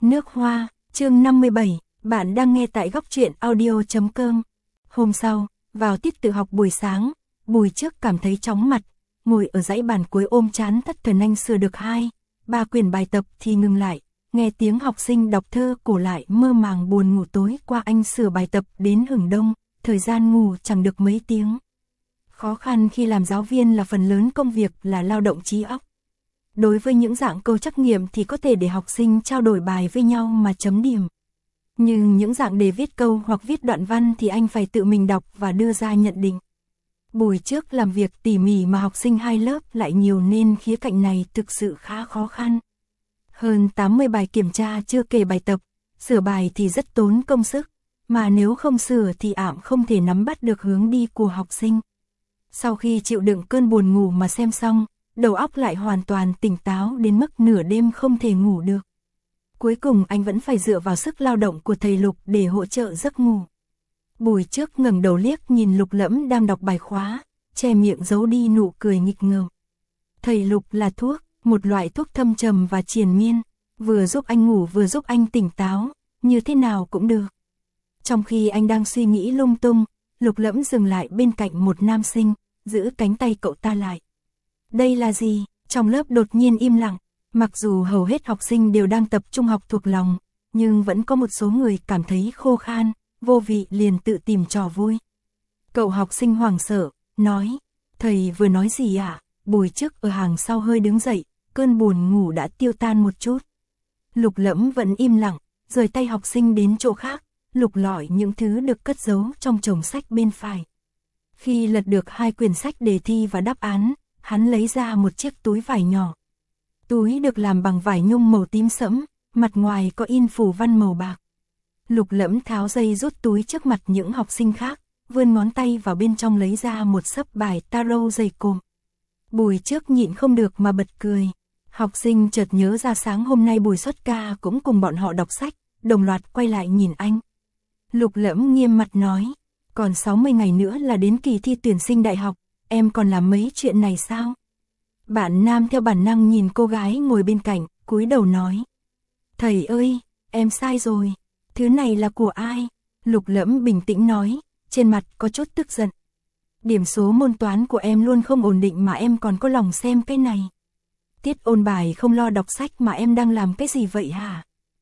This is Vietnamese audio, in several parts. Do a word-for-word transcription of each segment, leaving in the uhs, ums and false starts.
Nước hoa, chương năm mươi bảy, bạn đang nghe tại góc truyện audio chấm com. Hôm sau, vào tiết tự học buổi sáng, Bùi Trước cảm thấy chóng mặt, ngồi ở dãy bàn cuối ôm chán thất thần. Anh sửa được hai, ba quyển bài tập thì ngừng lại, nghe tiếng học sinh đọc thơ cổ lại mơ màng buồn ngủ. Tối qua anh sửa bài tập đến hửng đông, thời gian ngủ chẳng được mấy tiếng. Khó khăn khi làm giáo viên là phần lớn công việc là lao động trí óc. Đối với những dạng câu trắc nghiệm thì có thể để học sinh trao đổi bài với nhau mà chấm điểm. Nhưng những dạng đề viết câu hoặc viết đoạn văn thì anh phải tự mình đọc và đưa ra nhận định. Buổi trước làm việc tỉ mỉ mà học sinh hai lớp lại nhiều nên khía cạnh này thực sự khá khó khăn. Hơn tám mươi bài kiểm tra chưa kể bài tập, sửa bài thì rất tốn công sức, mà nếu không sửa thì ảm không thể nắm bắt được hướng đi của học sinh. Sau khi chịu đựng cơn buồn ngủ mà xem xong, đầu óc lại hoàn toàn tỉnh táo đến mức nửa đêm không thể ngủ được. Cuối cùng anh vẫn phải dựa vào sức lao động của thầy Lục để hỗ trợ giấc ngủ. Bùi Trước ngẩng đầu liếc nhìn Lục Lẫm đang đọc bài khóa, che miệng giấu đi nụ cười nghịch ngợm. Thầy Lục là thuốc, một loại thuốc thâm trầm và triền miên, vừa giúp anh ngủ vừa giúp anh tỉnh táo, như thế nào cũng được. Trong khi anh đang suy nghĩ lung tung, Lục Lẫm dừng lại bên cạnh một nam sinh, giữ cánh tay cậu ta lại. Đây là gì? Trong lớp đột nhiên im lặng, mặc dù hầu hết học sinh đều đang tập trung học thuộc lòng, nhưng vẫn có một số người cảm thấy khô khan, vô vị liền tự tìm trò vui. Cậu học sinh hoảng sợ, nói, thầy vừa nói gì ạ? À? Bùi Trước ở hàng sau hơi đứng dậy, cơn buồn ngủ đã tiêu tan một chút. Lục Lẫm vẫn im lặng, rời tay học sinh đến chỗ khác, lục lọi những thứ được cất giấu trong chồng sách bên phải. Khi lật được hai quyển sách đề thi và đáp án, hắn lấy ra một chiếc túi vải nhỏ. Túi được làm bằng vải nhung màu tím sẫm, mặt ngoài có in phù văn màu bạc. Lục Lẫm tháo dây rút túi trước mặt những học sinh khác, vươn ngón tay vào bên trong lấy ra một xấp bài tarot dày cộm. Bùi Trước nhịn không được mà bật cười. Học sinh chợt nhớ ra sáng hôm nay Bùi Xuất Ca cũng cùng bọn họ đọc sách, đồng loạt quay lại nhìn anh. Lục Lẫm nghiêm mặt nói, còn sáu mươi ngày nữa là đến kỳ thi tuyển sinh đại học, em còn làm mấy chuyện này sao? Bạn nam theo bản năng nhìn cô gái ngồi bên cạnh, cúi đầu nói. Thầy ơi, em sai rồi, thứ này là của ai? Lục Lẫm bình tĩnh nói, trên mặt có chút tức giận. Điểm số môn toán của em luôn không ổn định mà em còn có lòng xem cái này. Tiết ôn bài không lo đọc sách mà em đang làm cái gì vậy hả?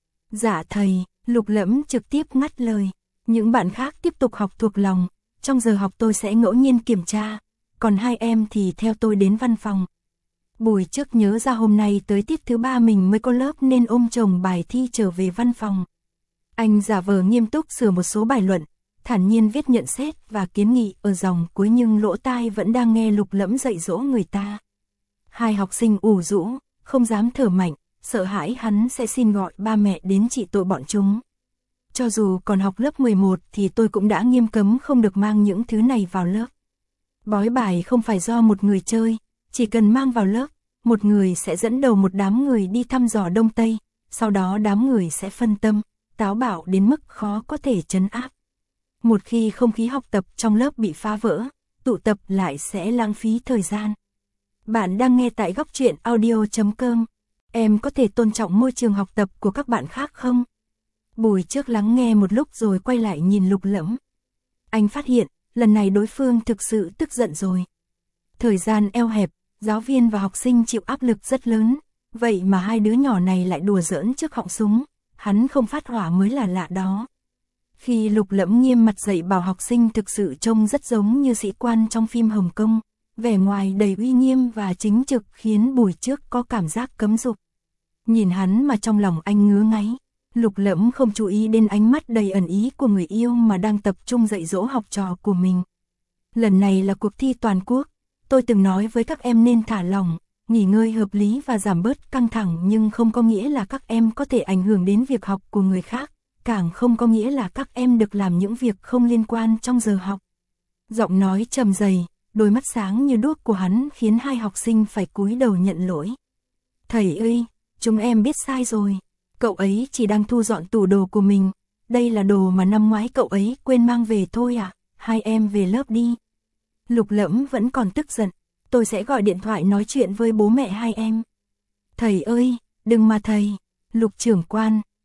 Dạ thầy, Lục Lẫm trực tiếp ngắt lời. Những bạn khác tiếp tục học thuộc lòng, trong giờ học tôi sẽ ngẫu nhiên kiểm tra, còn hai em thì theo tôi đến văn phòng. Bùi Trước nhớ ra hôm nay tới tiết thứ ba mình mới có lớp nên ôm chồng bài thi trở về văn phòng. Anh giả vờ nghiêm túc sửa một số bài luận, thản nhiên viết nhận xét và kiến nghị ở dòng cuối nhưng lỗ tai vẫn đang nghe Lục Lẫm dạy dỗ người ta. Hai học sinh ủ rũ, không dám thở mạnh, sợ hãi hắn sẽ xin gọi ba mẹ đến trị tội bọn chúng. Cho dù còn học lớp mười một thì tôi cũng đã nghiêm cấm không được mang những thứ này vào lớp. Bói bài không phải do một người chơi, chỉ cần mang vào lớp, một người sẽ dẫn đầu một đám người đi thăm dò Đông Tây, sau đó đám người sẽ phân tâm, táo bạo đến mức khó có thể trấn áp. Một khi không khí học tập trong lớp bị phá vỡ, tụ tập lại sẽ lãng phí thời gian. Bạn đang nghe tại góc truyện audio chấm com. Em có thể tôn trọng môi trường học tập của các bạn khác không? Bùi Trước lắng nghe một lúc rồi quay lại nhìn Lục Lẫm. Anh phát hiện, lần này đối phương thực sự tức giận rồi. Thời gian eo hẹp, giáo viên và học sinh chịu áp lực rất lớn, vậy mà hai đứa nhỏ này lại đùa giỡn trước họng súng, hắn không phát hỏa mới là lạ đó. Khi Lục Lẫm nghiêm mặt dạy bảo học sinh thực sự trông rất giống như sĩ quan trong phim Hồng Kông, vẻ ngoài đầy uy nghiêm và chính trực khiến Bùi Trước có cảm giác cấm dục. Nhìn hắn mà trong lòng anh ngứa ngáy. Lục Lẫm không chú ý đến ánh mắt đầy ẩn ý của người yêu mà đang tập trung dạy dỗ học trò của mình. Lần này là cuộc thi toàn quốc, tôi từng nói với các em nên thả lỏng, nghỉ ngơi hợp lý và giảm bớt căng thẳng nhưng không có nghĩa là các em có thể ảnh hưởng đến việc học của người khác, càng không có nghĩa là các em được làm những việc không liên quan trong giờ học. Giọng nói trầm dày, đôi mắt sáng như đuốc của hắn khiến hai học sinh phải cúi đầu nhận lỗi. Thầy ơi, chúng em biết sai rồi. Cậu ấy chỉ đang thu dọn tủ đồ của mình, đây là đồ mà năm ngoái cậu ấy quên mang về thôi à, hai em về lớp đi. Lục Lẫm vẫn còn tức giận, tôi sẽ gọi điện thoại nói chuyện với bố mẹ hai em. Thầy ơi, đừng mà thầy, Lục trưởng quan,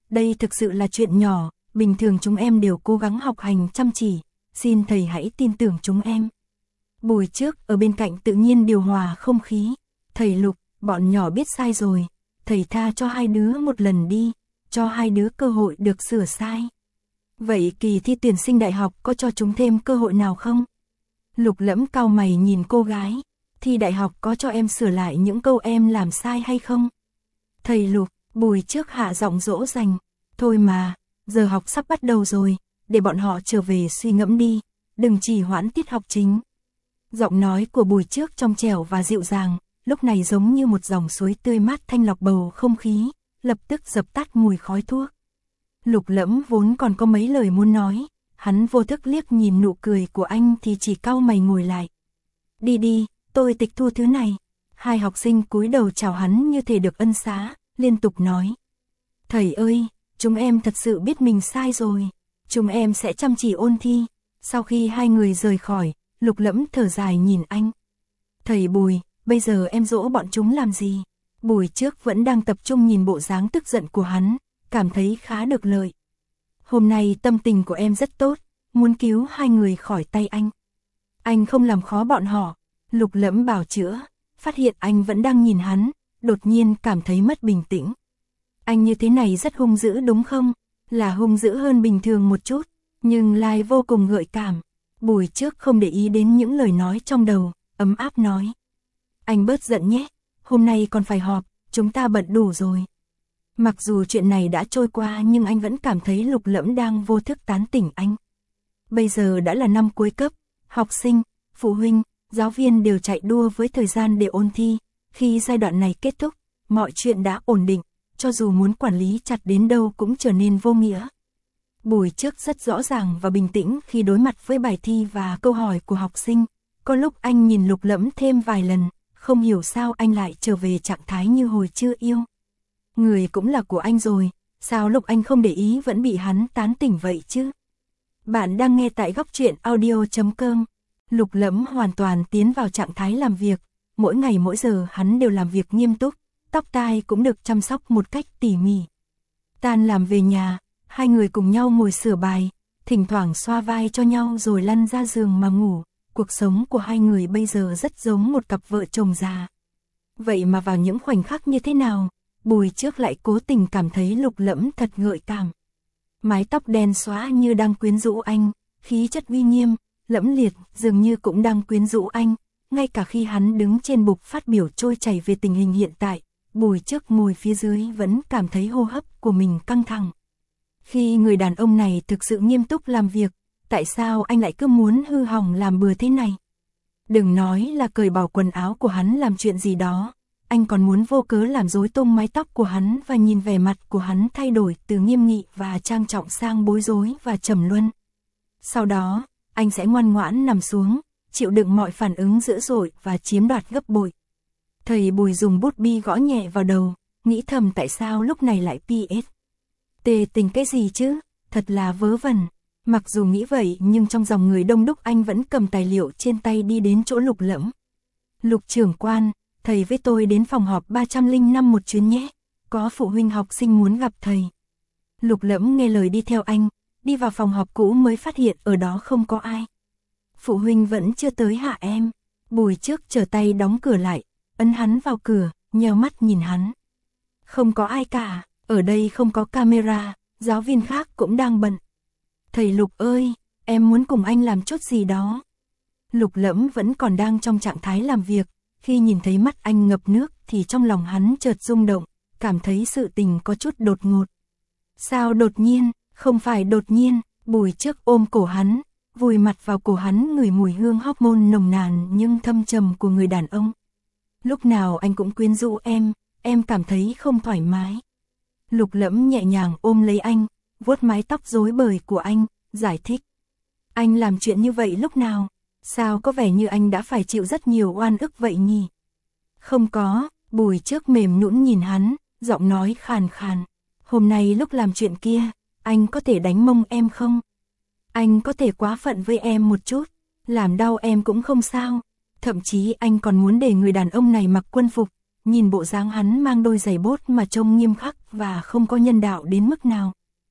đây thực sự là chuyện nhỏ, bình thường chúng em đều cố gắng học hành chăm chỉ, xin thầy hãy tin tưởng chúng em. Bùi Trước ở bên cạnh tự nhiên điều hòa không khí. Thầy Lục, bọn nhỏ biết sai rồi, thầy tha cho hai đứa một lần đi, cho hai đứa cơ hội được sửa sai. Vậy kỳ thi tuyển sinh đại học có cho chúng thêm cơ hội nào không? Lục Lẫm cau mày nhìn cô gái, thi đại học có cho em sửa lại những câu em làm sai hay không? Thầy Lục, Bùi Trước hạ giọng dỗ dành, thôi mà, giờ học sắp bắt đầu rồi, để bọn họ trở về suy ngẫm đi, đừng trì hoãn tiết học chính. Giọng nói của Bùi Trước trong trẻo và dịu dàng, lúc này giống như một dòng suối tươi mát thanh lọc bầu không khí, lập tức dập tắt mùi khói thuốc. Lục Lẫm vốn còn có mấy lời muốn nói, hắn vô thức liếc nhìn nụ cười của anh thì chỉ cau mày ngồi lại. Đi đi, tôi tịch thu thứ này. Hai học sinh cúi đầu chào hắn như thể được ân xá, liên tục nói. Thầy ơi, chúng em thật sự biết mình sai rồi, chúng em sẽ chăm chỉ ôn thi. Sau khi hai người rời khỏi, Lục Lẫm thở dài nhìn anh. Thầy Bùi, bây giờ em dỗ bọn chúng làm gì? Bùi Trước vẫn đang tập trung nhìn bộ dáng tức giận của hắn, cảm thấy khá được lợi. Hôm nay tâm tình của em rất tốt, muốn cứu hai người khỏi tay anh. Anh không làm khó bọn họ. Lục Lẫm bào chữa, phát hiện anh vẫn đang nhìn hắn, đột nhiên cảm thấy mất bình tĩnh. Anh như thế này rất hung dữ đúng không? Là hung dữ hơn bình thường một chút, nhưng lại vô cùng gợi cảm. Bùi Trước không để ý đến những lời nói trong đầu, ấm áp nói. Anh bớt giận nhé, hôm nay còn phải họp, chúng ta bận đủ rồi. Mặc dù chuyện này đã trôi qua nhưng anh vẫn cảm thấy Lục Lẫm đang vô thức tán tỉnh anh. Bây giờ đã là năm cuối cấp, học sinh, phụ huynh, giáo viên đều chạy đua với thời gian để ôn thi. Khi giai đoạn này kết thúc, mọi chuyện đã ổn định, cho dù muốn quản lý chặt đến đâu cũng trở nên vô nghĩa. Bùi Trước rất rõ ràng và bình tĩnh khi đối mặt với bài thi và câu hỏi của học sinh. Có lúc anh nhìn Lục Lẫm thêm vài lần, không hiểu sao anh lại trở về trạng thái như hồi chưa yêu. Người cũng là của anh rồi, sao lúc anh không để ý vẫn bị hắn tán tỉnh vậy chứ? Bạn đang nghe tại góc truyện audio chấm com. Lục Lẫm hoàn toàn tiến vào trạng thái làm việc, mỗi ngày mỗi giờ hắn đều làm việc nghiêm túc, tóc tai cũng được chăm sóc một cách tỉ mỉ. Tan làm về nhà, hai người cùng nhau ngồi sửa bài, thỉnh thoảng xoa vai cho nhau rồi lăn ra giường mà ngủ. Cuộc sống của hai người bây giờ rất giống một cặp vợ chồng già. Vậy mà vào những khoảnh khắc như thế nào, Bùi Trước lại cố tình cảm thấy Lục Lẫm thật gợi cảm. Mái tóc đen xóa như đang quyến rũ anh, khí chất uy nghiêm, lẫm liệt dường như cũng đang quyến rũ anh. Ngay cả khi hắn đứng trên bục phát biểu trôi chảy về tình hình hiện tại, Bùi Trước ngồi phía dưới vẫn cảm thấy hô hấp của mình căng thẳng. Khi người đàn ông này thực sự nghiêm túc làm việc, tại sao anh lại cứ muốn hư hỏng làm bừa thế này? Đừng nói là cởi bỏ quần áo của hắn làm chuyện gì đó, anh còn muốn vô cớ làm rối tung mái tóc của hắn và nhìn vẻ mặt của hắn thay đổi từ nghiêm nghị và trang trọng sang bối rối và trầm luân. Sau đó, anh sẽ ngoan ngoãn nằm xuống, chịu đựng mọi phản ứng dữ dội và chiếm đoạt gấp bội. Thầy Bùi dùng bút bi gõ nhẹ vào đầu, nghĩ thầm tại sao lúc này lại pê ét. Tề tình cái gì chứ, thật là vớ vẩn. Mặc dù nghĩ vậy nhưng trong dòng người đông đúc anh vẫn cầm tài liệu trên tay đi đến chỗ Lục Lẫm. Lục trưởng quan, thầy với tôi đến phòng họp ba trăm lẻ năm một chuyến nhé, có phụ huynh học sinh muốn gặp thầy. Lục Lẫm nghe lời đi theo anh, đi vào phòng họp cũ mới phát hiện ở đó không có ai. Phụ huynh vẫn chưa tới hả em? Bùi Trước trở tay đóng cửa lại, ấn hắn vào cửa, nheo mắt nhìn hắn. Không có ai cả, ở đây không có camera, giáo viên khác cũng đang bận. Thầy Lục ơi, em muốn cùng anh làm chút gì đó. Lục Lẫm vẫn còn đang trong trạng thái làm việc, khi nhìn thấy mắt anh ngập nước thì trong lòng hắn chợt rung động, cảm thấy sự tình có chút đột ngột. Sao đột nhiên, không phải đột nhiên, Bùi Trước ôm cổ hắn, vùi mặt vào cổ hắn ngửi mùi hương hormone nồng nàn nhưng thâm trầm của người đàn ông. Lúc nào anh cũng quyến rũ em, em cảm thấy không thoải mái. Lục Lẫm nhẹ nhàng ôm lấy anh, vuốt mái tóc rối bời của anh, giải thích. Anh làm chuyện như vậy lúc nào? Sao có vẻ như anh đã phải chịu rất nhiều oan ức vậy nhỉ? Không có, Bùi Trước mềm nhũn nhìn hắn, giọng nói khàn khàn. Hôm nay lúc làm chuyện kia, anh có thể đánh mông em không? Anh có thể quá phận với em một chút, làm đau em cũng không sao. Thậm chí anh còn muốn để người đàn ông này mặc quân phục, nhìn bộ dáng hắn mang đôi giày bốt mà trông nghiêm khắc và không có nhân đạo đến mức nào.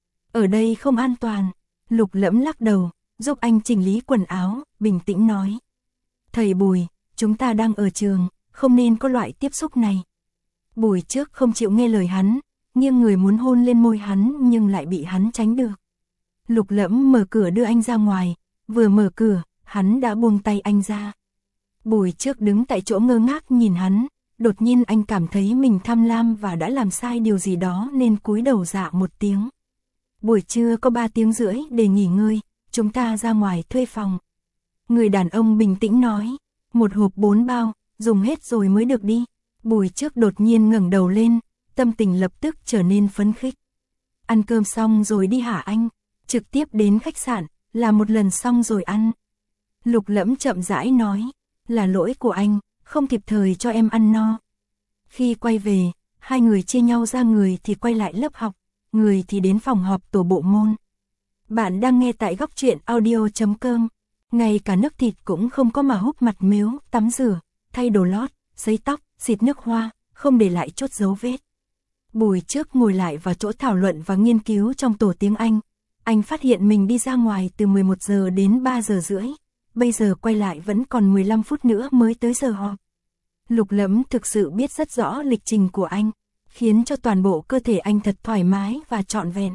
Ở đây không an toàn. Lục Lẫm lắc đầu, giúp anh chỉnh lý quần áo, bình tĩnh nói. Thầy Bùi, chúng ta đang ở trường, không nên có loại tiếp xúc này. Bùi Trước không chịu nghe lời hắn, nghiêng người muốn hôn lên môi hắn nhưng lại bị hắn tránh được. Lục Lẫm mở cửa đưa anh ra ngoài, vừa mở cửa, hắn đã buông tay anh ra. Bùi Trước đứng tại chỗ ngơ ngác nhìn hắn, đột nhiên anh cảm thấy mình tham lam và đã làm sai điều gì đó nên cúi đầu dạ một tiếng. Buổi trưa có ba tiếng rưỡi để nghỉ ngơi, chúng ta ra ngoài thuê phòng. Người đàn ông bình tĩnh nói, một hộp bốn bao, dùng hết rồi mới được đi. Bùi Trước đột nhiên ngẩng đầu lên, tâm tình lập tức trở nên phấn khích. Ăn cơm xong rồi đi hả anh? Trực tiếp đến khách sạn, là một lần xong rồi ăn. Lục Lẫm chậm rãi nói, là lỗi của anh, không kịp thời cho em ăn no. Khi quay về, hai người chia nhau ra, người thì quay lại lớp học, người thì đến phòng họp tổ bộ môn. Bạn đang nghe tại góc truyện audio chấm com. Ngay cả nước thịt cũng không có mà húp mặt mếu, tắm rửa, thay đồ lót, sấy tóc, xịt nước hoa, không để lại chút dấu vết. Bùi Trước ngồi lại vào chỗ thảo luận và nghiên cứu trong tổ tiếng Anh. Anh phát hiện mình đi ra ngoài từ mười một giờ đến ba giờ rưỡi. Bây giờ quay lại vẫn còn mười lăm phút nữa mới tới giờ họp. Lục Lẫm thực sự biết rất rõ lịch trình của anh, khiến cho toàn bộ cơ thể anh thật thoải mái và trọn vẹn.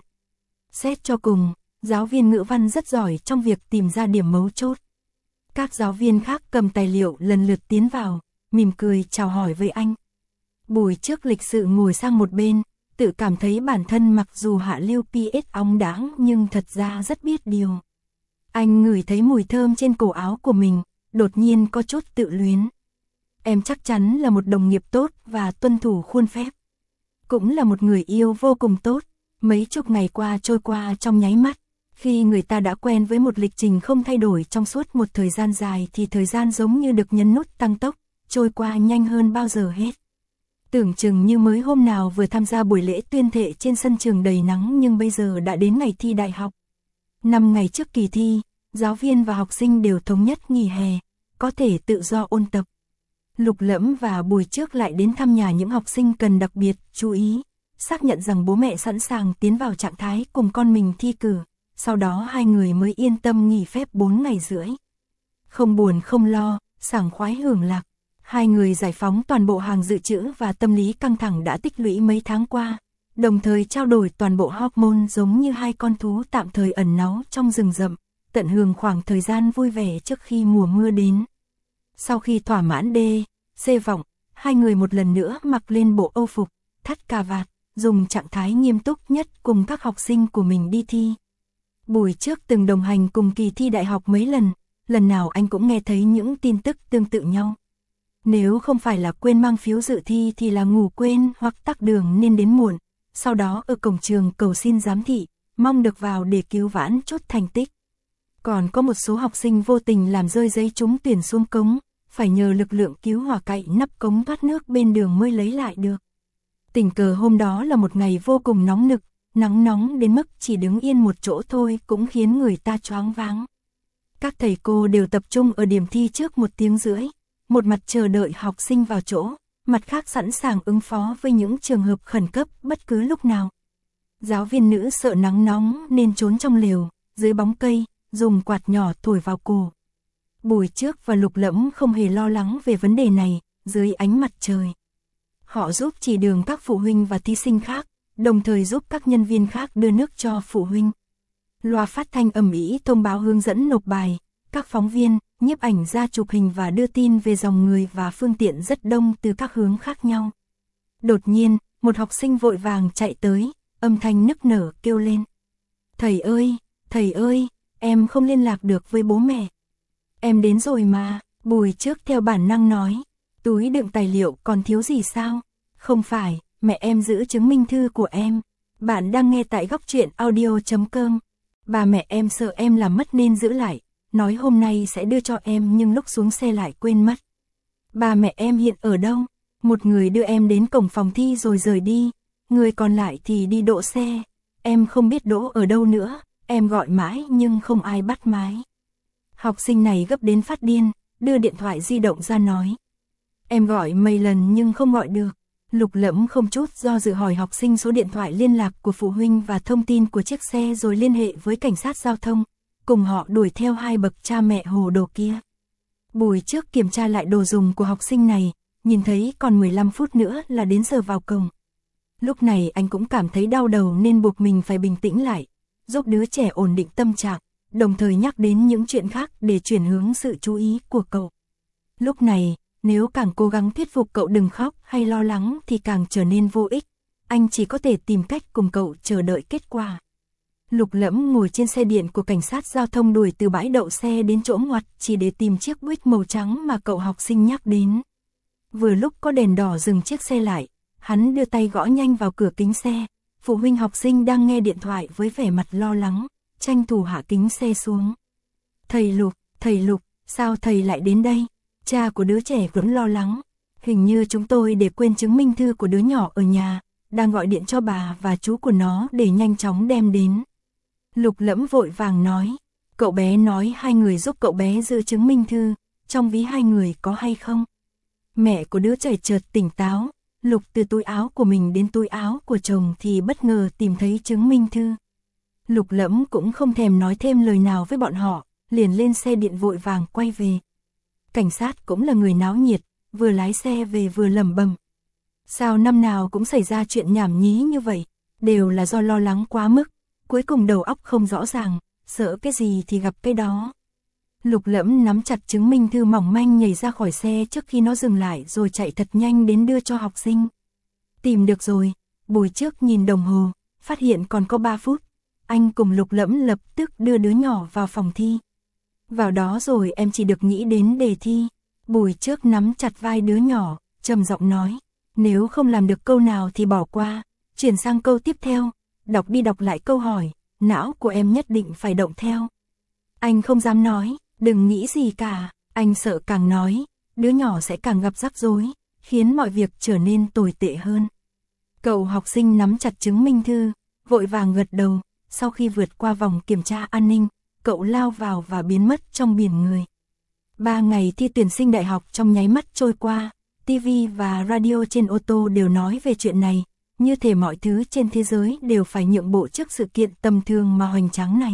Xét cho cùng, giáo viên ngữ văn rất giỏi trong việc tìm ra điểm mấu chốt. Các giáo viên khác cầm tài liệu lần lượt tiến vào, mỉm cười chào hỏi với anh. Bùi Trước lịch sự ngồi sang một bên, tự cảm thấy bản thân mặc dù hạ lưu pê ét óng đáng nhưng thật ra rất biết điều. Anh ngửi thấy mùi thơm trên cổ áo của mình, đột nhiên có chút tự luyến. Em chắc chắn là một đồng nghiệp tốt và tuân thủ khuôn phép. Cũng là một người yêu vô cùng tốt. Mấy chục ngày qua trôi qua trong nháy mắt. Khi người ta đã quen với một lịch trình không thay đổi trong suốt một thời gian dài thì thời gian giống như được nhấn nút tăng tốc, trôi qua nhanh hơn bao giờ hết. Tưởng chừng như mới hôm nào vừa tham gia buổi lễ tuyên thệ trên sân trường đầy nắng nhưng bây giờ đã đến ngày thi đại học. Năm ngày trước kỳ thi, giáo viên và học sinh đều thống nhất nghỉ hè, có thể tự do ôn tập. Lục Lẫm và Bùi Trước lại đến thăm nhà những học sinh cần đặc biệt chú ý, xác nhận rằng bố mẹ sẵn sàng tiến vào trạng thái cùng con mình thi cử, sau đó hai người mới yên tâm nghỉ phép bốn ngày rưỡi. Không buồn không lo, sảng khoái hưởng lạc, hai người giải phóng toàn bộ hàng dự trữ và tâm lý căng thẳng đã tích lũy mấy tháng qua, đồng thời trao đổi toàn bộ hormone giống như hai con thú tạm thời ẩn náu trong rừng rậm, tận hưởng khoảng thời gian vui vẻ trước khi mùa mưa đến. Sau khi thỏa mãn đê, xê vọng, hai người một lần nữa mặc lên bộ âu phục, thắt cà vạt, dùng trạng thái nghiêm túc nhất cùng các học sinh của mình đi thi. Bùi Trước từng đồng hành cùng kỳ thi đại học mấy lần, lần nào anh cũng nghe thấy những tin tức tương tự nhau. Nếu không phải là quên mang phiếu dự thi thì là ngủ quên hoặc tắc đường nên đến muộn, sau đó ở cổng trường cầu xin giám thị, mong được vào để cứu vãn chút thành tích. Còn có một số học sinh vô tình làm rơi giấy trúng tuyển xuống cống, phải nhờ lực lượng cứu hỏa cậy nắp cống thoát nước bên đường mới lấy lại được. Tình cờ hôm đó là một ngày vô cùng nóng nực, nắng nóng đến mức chỉ đứng yên một chỗ thôi cũng khiến người ta choáng váng. Các thầy cô đều tập trung ở điểm thi trước một tiếng rưỡi, một mặt chờ đợi học sinh vào chỗ, mặt khác sẵn sàng ứng phó với những trường hợp khẩn cấp bất cứ lúc nào. Giáo viên nữ sợ nắng nóng nên trốn trong lều, dưới bóng cây, dùng quạt nhỏ thổi vào cổ. Bùi Trước và Lục Lẫm không hề lo lắng về vấn đề này, dưới ánh mặt trời. Họ giúp chỉ đường các phụ huynh và thí sinh khác, đồng thời giúp các nhân viên khác đưa nước cho phụ huynh. Loa phát thanh ầm ĩ thông báo hướng dẫn nộp bài, các phóng viên, nhiếp ảnh ra chụp hình và đưa tin về dòng người và phương tiện rất đông từ các hướng khác nhau. Đột nhiên, một học sinh vội vàng chạy tới, âm thanh nức nở kêu lên. Thầy ơi, thầy ơi, em không liên lạc được với bố mẹ. Em đến rồi mà, Bùi Trước theo bản năng nói. Túi đựng tài liệu còn thiếu gì sao? Không phải, mẹ em giữ chứng minh thư của em. Bạn đang nghe tại góc truyện audio chấm com. Bà mẹ em sợ em làm mất nên giữ lại, nói hôm nay sẽ đưa cho em nhưng lúc xuống xe lại quên mất. Bà mẹ em hiện ở đâu? Một người đưa em đến cổng phòng thi rồi rời đi, người còn lại thì đi đỗ xe. Em không biết đỗ ở đâu nữa, em gọi mãi nhưng không ai bắt máy. Học sinh này gấp đến phát điên, đưa điện thoại di động ra nói. Em gọi mấy lần nhưng không gọi được. Lục Lẫm không chút do dự hỏi học sinh số điện thoại liên lạc của phụ huynh và thông tin của chiếc xe rồi liên hệ với cảnh sát giao thông, cùng họ đuổi theo hai bậc cha mẹ hồ đồ kia. Buổi trước kiểm tra lại đồ dùng của học sinh này, nhìn thấy còn mười lăm phút nữa là đến giờ vào cổng. Lúc này anh cũng cảm thấy đau đầu nên buộc mình phải bình tĩnh lại, giúp đứa trẻ ổn định tâm trạng, đồng thời nhắc đến những chuyện khác để chuyển hướng sự chú ý của cậu. Lúc này, nếu càng cố gắng thuyết phục cậu đừng khóc hay lo lắng thì càng trở nên vô ích, anh chỉ có thể tìm cách cùng cậu chờ đợi kết quả. Lục Lẫm ngồi trên xe điện của cảnh sát giao thông đuổi từ bãi đậu xe đến chỗ ngoặt chỉ để tìm chiếc Buick màu trắng mà cậu học sinh nhắc đến. Vừa lúc có đèn đỏ dừng chiếc xe lại, hắn đưa tay gõ nhanh vào cửa kính xe, phụ huynh học sinh đang nghe điện thoại với vẻ mặt lo lắng, tranh thủ hạ kính xe xuống. Thầy Lục, thầy Lục, sao thầy lại đến đây? Cha của đứa trẻ vẫn lo lắng. Hình như chúng tôi để quên chứng minh thư của đứa nhỏ ở nhà, đang gọi điện cho bà và chú của nó để nhanh chóng đem đến. Lục Lẫm vội vàng nói, cậu bé nói hai người giúp cậu bé giữ chứng minh thư, trong ví hai người có hay không? Mẹ của đứa trẻ chợt tỉnh táo, lục từ túi áo của mình đến túi áo của chồng thì bất ngờ tìm thấy chứng minh thư. Lục Lẫm cũng không thèm nói thêm lời nào với bọn họ, liền lên xe điện vội vàng quay về. Cảnh sát cũng là người náo nhiệt, vừa lái xe về vừa lẩm bẩm. Sao năm nào cũng xảy ra chuyện nhảm nhí như vậy, đều là do lo lắng quá mức, cuối cùng đầu óc không rõ ràng, sợ cái gì thì gặp cái đó. Lục Lẫm nắm chặt chứng minh thư mỏng manh nhảy ra khỏi xe trước khi nó dừng lại rồi chạy thật nhanh đến đưa cho học sinh. Tìm được rồi, buổi trước nhìn đồng hồ, phát hiện còn có ba phút, anh cùng Lục Lẫm lập tức đưa đứa nhỏ vào phòng thi. Vào đó rồi em chỉ được nghĩ đến đề thi. Buổi trước nắm chặt vai đứa nhỏ, trầm giọng nói, nếu không làm được câu nào thì bỏ qua, chuyển sang câu tiếp theo, đọc đi đọc lại câu hỏi, não của em nhất định phải động theo. Anh không dám nói, đừng nghĩ gì cả, anh sợ càng nói, đứa nhỏ sẽ càng gặp rắc rối, khiến mọi việc trở nên tồi tệ hơn. Cậu học sinh nắm chặt chứng minh thư, vội vàng gật đầu, sau khi vượt qua vòng kiểm tra an ninh, cậu lao vào và biến mất trong biển người. Ba ngày thi tuyển sinh đại học trong nháy mắt trôi qua, ti vi và radio trên ô tô đều nói về chuyện này, như thể mọi thứ trên thế giới đều phải nhượng bộ trước sự kiện tầm thường mà hoành tráng này.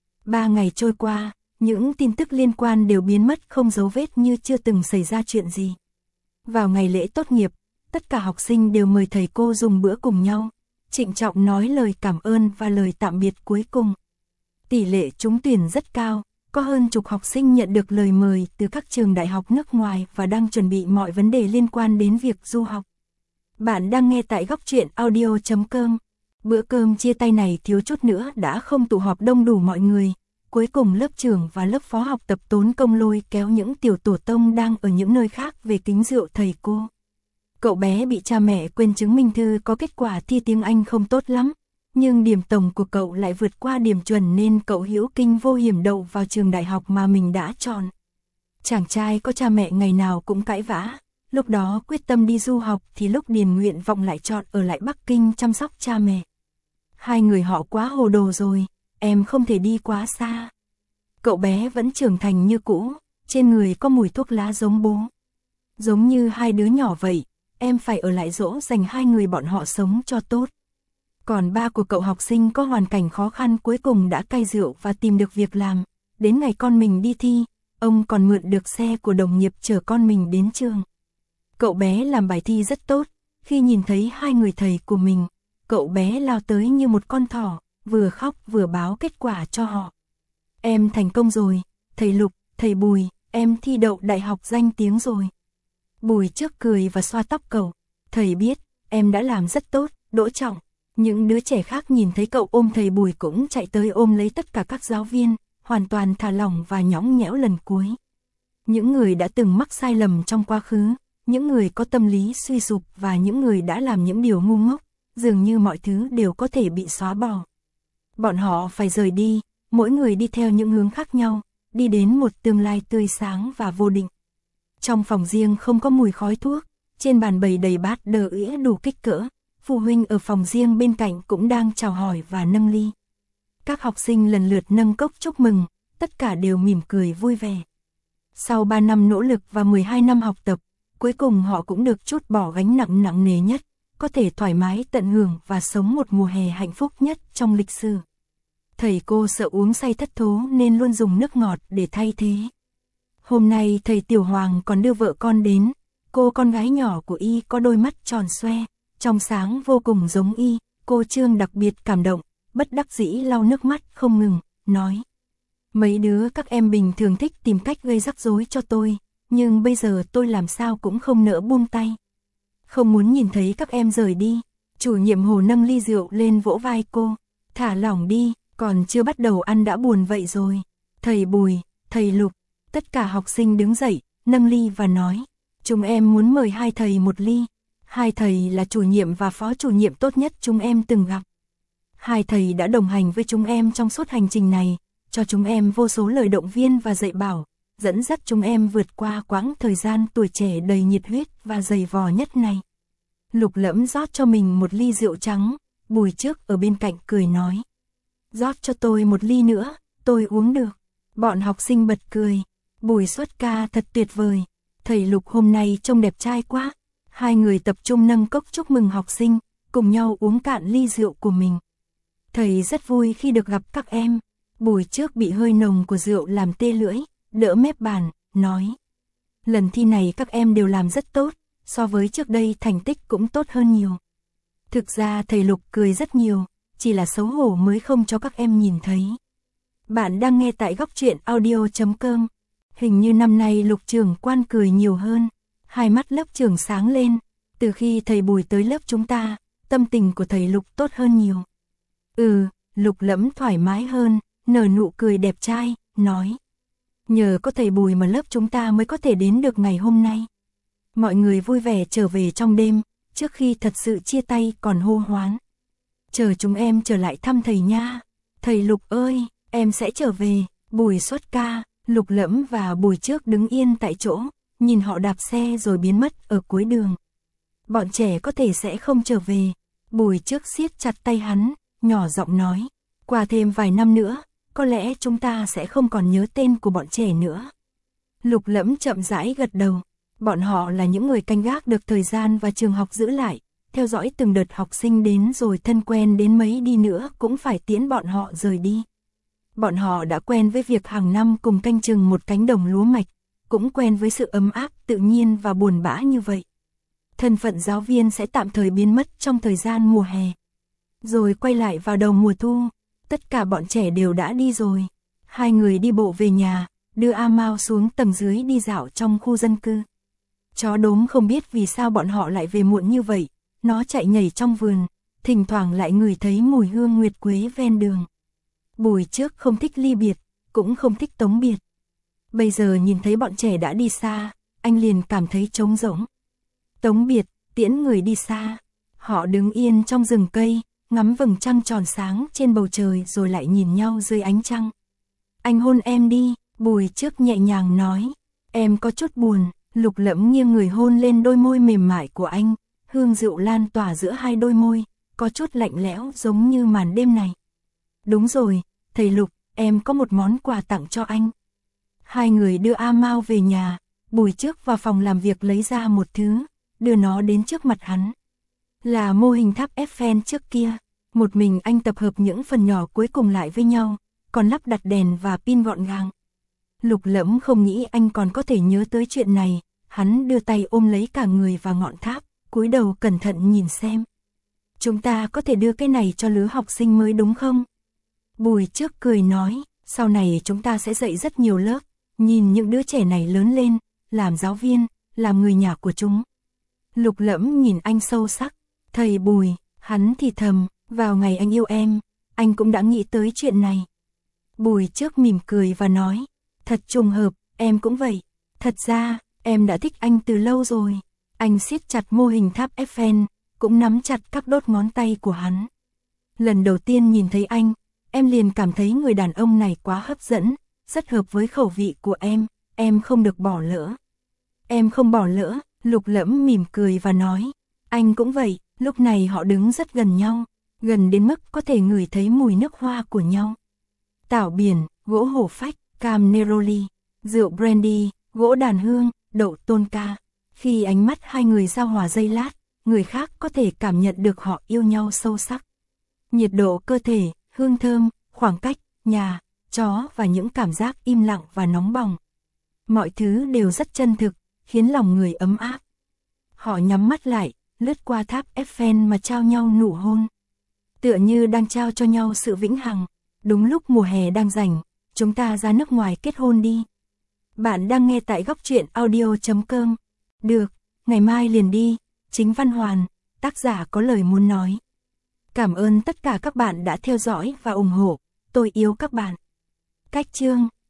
Ba ngày trôi qua, những tin tức liên quan đều biến mất không dấu vết như chưa từng xảy ra chuyện gì. Vào ngày lễ tốt nghiệp, tất cả học sinh đều mời thầy cô dùng bữa cùng nhau, trịnh trọng nói lời cảm ơn và lời tạm biệt cuối cùng. Tỷ lệ trúng tuyển rất cao, có hơn chục học sinh nhận được lời mời từ các trường đại học nước ngoài và đang chuẩn bị mọi vấn đề liên quan đến việc du học. Bạn đang nghe tại góc truyện audio chấm com. Bữa cơm chia tay này thiếu chút nữa đã không tụ họp đông đủ mọi người. Cuối cùng lớp trưởng và lớp phó học tập tốn công lôi kéo những tiểu tổ tông đang ở những nơi khác về kính rượu thầy cô. Cậu bé bị cha mẹ quên chứng minh thư có kết quả thi tiếng Anh không tốt lắm, nhưng điểm tổng của cậu lại vượt qua điểm chuẩn nên cậu hữu kinh vô hiểm đậu vào trường đại học mà mình đã chọn. Chàng trai có cha mẹ ngày nào cũng cãi vã, lúc đó quyết tâm đi du học thì lúc điền nguyện vọng lại chọn ở lại Bắc Kinh chăm sóc cha mẹ. Hai người họ quá hồ đồ rồi, em không thể đi quá xa. Cậu bé vẫn trưởng thành như cũ, trên người có mùi thuốc lá giống bố. Giống như hai đứa nhỏ vậy, em phải ở lại dỗ dành hai người bọn họ sống cho tốt. Còn ba của cậu học sinh có hoàn cảnh khó khăn cuối cùng đã cai rượu và tìm được việc làm. Đến ngày con mình đi thi, ông còn mượn được xe của đồng nghiệp chở con mình đến trường. Cậu bé làm bài thi rất tốt, khi nhìn thấy hai người thầy của mình, cậu bé lao tới như một con thỏ, vừa khóc vừa báo kết quả cho họ. Em thành công rồi, thầy Lục, thầy Bùi, em thi đậu đại học danh tiếng rồi. Bùi trước cười và xoa tóc cậu, thầy biết, em đã làm rất tốt, đỗ trọng. Những đứa trẻ khác nhìn thấy cậu ôm thầy Bùi cũng chạy tới ôm lấy tất cả các giáo viên, hoàn toàn thả lỏng và nhõng nhẽo lần cuối. Những người đã từng mắc sai lầm trong quá khứ, những người có tâm lý suy sụp và những người đã làm những điều ngu ngốc, dường như mọi thứ đều có thể bị xóa bỏ. Bọn họ phải rời đi, mỗi người đi theo những hướng khác nhau, đi đến một tương lai tươi sáng và vô định. Trong phòng riêng không có mùi khói thuốc, trên bàn bày đầy bát đờ ĩa đủ kích cỡ. Phụ huynh ở phòng riêng bên cạnh cũng đang chào hỏi và nâng ly. Các học sinh lần lượt nâng cốc chúc mừng, tất cả đều mỉm cười vui vẻ. Sau ba năm nỗ lực và mười hai năm học tập, cuối cùng họ cũng được trút bỏ gánh nặng nặng nề nhất, có thể thoải mái tận hưởng và sống một mùa hè hạnh phúc nhất trong lịch sử. Thầy cô sợ uống say thất thố nên luôn dùng nước ngọt để thay thế. Hôm nay thầy Tiểu Hoàng còn đưa vợ con đến, cô con gái nhỏ của y có đôi mắt tròn xoe, trong sáng vô cùng giống y, cô Trương đặc biệt cảm động, bất đắc dĩ lau nước mắt không ngừng, nói. Mấy đứa các em bình thường thích tìm cách gây rắc rối cho tôi, nhưng bây giờ tôi làm sao cũng không nỡ buông tay. Không muốn nhìn thấy các em rời đi, chủ nhiệm Hồ nâng ly rượu lên vỗ vai cô, thả lỏng đi, còn chưa bắt đầu ăn đã buồn vậy rồi. Thầy Bùi, thầy Lục, tất cả học sinh đứng dậy, nâng ly và nói, chúng em muốn mời hai thầy một ly. Hai thầy là chủ nhiệm và phó chủ nhiệm tốt nhất chúng em từng gặp. Hai thầy đã đồng hành với chúng em trong suốt hành trình này, cho chúng em vô số lời động viên và dạy bảo, dẫn dắt chúng em vượt qua quãng thời gian tuổi trẻ đầy nhiệt huyết và dày vò nhất này. Lục Lẫm rót cho mình một ly rượu trắng, Bùi trước ở bên cạnh cười nói. Rót cho tôi một ly nữa, tôi uống được. Bọn học sinh bật cười. Bùi xuất ca thật tuyệt vời. Thầy Lục hôm nay trông đẹp trai quá. Hai người tập trung nâng cốc chúc mừng học sinh, cùng nhau uống cạn ly rượu của mình. Thầy rất vui khi được gặp các em. Bùi trước bị hơi nồng của rượu làm tê lưỡi, đỡ mép bàn, nói. Lần thi này các em đều làm rất tốt, so với trước đây thành tích cũng tốt hơn nhiều. Thực ra thầy Lục cười rất nhiều, chỉ là xấu hổ mới không cho các em nhìn thấy. Bạn đang nghe tại góc truyện audio chấm com. Hình như năm nay Lục trưởng quan cười nhiều hơn, hai mắt lớp trưởng sáng lên, từ khi thầy Bùi tới lớp chúng ta, tâm tình của thầy Lục tốt hơn nhiều. Ừ, Lục Lẫm thoải mái hơn, nở nụ cười đẹp trai, nói. Nhờ có thầy Bùi mà lớp chúng ta mới có thể đến được ngày hôm nay. Mọi người vui vẻ trở về trong đêm, trước khi thật sự chia tay còn hô hoán. Chờ chúng em trở lại thăm thầy nha. Thầy Lục ơi, em sẽ trở về. Bùi xuất ca, Lục Lẫm và Bùi trước đứng yên tại chỗ, nhìn họ đạp xe rồi biến mất ở cuối đường. Bọn trẻ có thể sẽ không trở về. Bùi trước siết chặt tay hắn, nhỏ giọng nói. Qua thêm vài năm nữa, có lẽ chúng ta sẽ không còn nhớ tên của bọn trẻ nữa. Lục Lẫm chậm rãi gật đầu. Bọn họ là những người canh gác được thời gian và trường học giữ lại, theo dõi từng đợt học sinh đến rồi thân quen đến mấy đi nữa cũng phải tiễn bọn họ rời đi. Bọn họ đã quen với việc hàng năm cùng canh chừng một cánh đồng lúa mạch, cũng quen với sự ấm áp tự nhiên và buồn bã như vậy. Thân phận giáo viên sẽ tạm thời biến mất trong thời gian mùa hè. Rồi quay lại vào đầu mùa thu, tất cả bọn trẻ đều đã đi rồi. Hai người đi bộ về nhà, đưa A Mao xuống tầng dưới đi dạo trong khu dân cư. Chó đốm không biết vì sao bọn họ lại về muộn như vậy, nó chạy nhảy trong vườn, thỉnh thoảng lại ngửi thấy mùi hương nguyệt quế ven đường. Bùi trước không thích ly biệt, cũng không thích tống biệt. Bây giờ nhìn thấy bọn trẻ đã đi xa, anh liền cảm thấy trống rỗng. Tống biệt, tiễn người đi xa. Họ đứng yên trong rừng cây, ngắm vầng trăng tròn sáng trên bầu trời rồi lại nhìn nhau dưới ánh trăng. Anh hôn em đi, Bùi trước nhẹ nhàng nói. Em có chút buồn. Lục Lẫm nghiêng người hôn lên đôi môi mềm mại của anh, hương rượu lan tỏa giữa hai đôi môi, có chút lạnh lẽo giống như màn đêm này. Đúng rồi, thầy Lục, em có một món quà tặng cho anh. Hai người đưa A Mao về nhà, Bùi trước vào phòng làm việc lấy ra một thứ, đưa nó đến trước mặt hắn. Là mô hình tháp Eiffel trước kia, một mình anh tập hợp những phần nhỏ cuối cùng lại với nhau, còn lắp đặt đèn và pin gọn gàng. Lục Lẫm không nghĩ anh còn có thể nhớ tới chuyện này, hắn đưa tay ôm lấy cả người và ngọn tháp, cúi đầu cẩn thận nhìn xem. Chúng ta có thể đưa cái này cho lứa học sinh mới đúng không? Bùi trước cười nói, sau này chúng ta sẽ dạy rất nhiều lớp, nhìn những đứa trẻ này lớn lên, làm giáo viên, làm người nhà của chúng. Lục Lẫm nhìn anh sâu sắc, thầy Bùi, hắn thì thầm, vào ngày anh yêu em, anh cũng đã nghĩ tới chuyện này. Bùi trước mỉm cười và nói, thật trùng hợp, em cũng vậy. Thật ra, em đã thích anh từ lâu rồi. Anh siết chặt mô hình tháp Eiffel, cũng nắm chặt các đốt ngón tay của hắn. Lần đầu tiên nhìn thấy anh, em liền cảm thấy người đàn ông này quá hấp dẫn, rất hợp với khẩu vị của em, em không được bỏ lỡ. Em không bỏ lỡ, Lục Lẫm mỉm cười và nói. Anh cũng vậy, lúc này họ đứng rất gần nhau, gần đến mức có thể ngửi thấy mùi nước hoa của nhau. Tảo biển, gỗ hổ phách, cam neroli, rượu brandy, gỗ đàn hương, đậu tôn ca. Khi ánh mắt hai người giao hòa giây lát, người khác có thể cảm nhận được họ yêu nhau sâu sắc. Nhiệt độ cơ thể, hương thơm, khoảng cách, nhà, chó và những cảm giác im lặng và nóng bỏng. Mọi thứ đều rất chân thực, khiến lòng người ấm áp. Họ nhắm mắt lại, lướt qua tháp Eiffel mà trao nhau nụ hôn. Tựa như đang trao cho nhau sự vĩnh hằng. Đúng lúc mùa hè đang rảnh, chúng ta ra nước ngoài kết hôn đi. Bạn đang nghe tại góc truyện audio chấm com. Được, ngày mai liền đi. Chính Văn Hoàn, tác giả có lời muốn nói. Cảm ơn tất cả các bạn đã theo dõi và ủng hộ. Tôi yêu các bạn. Cách chương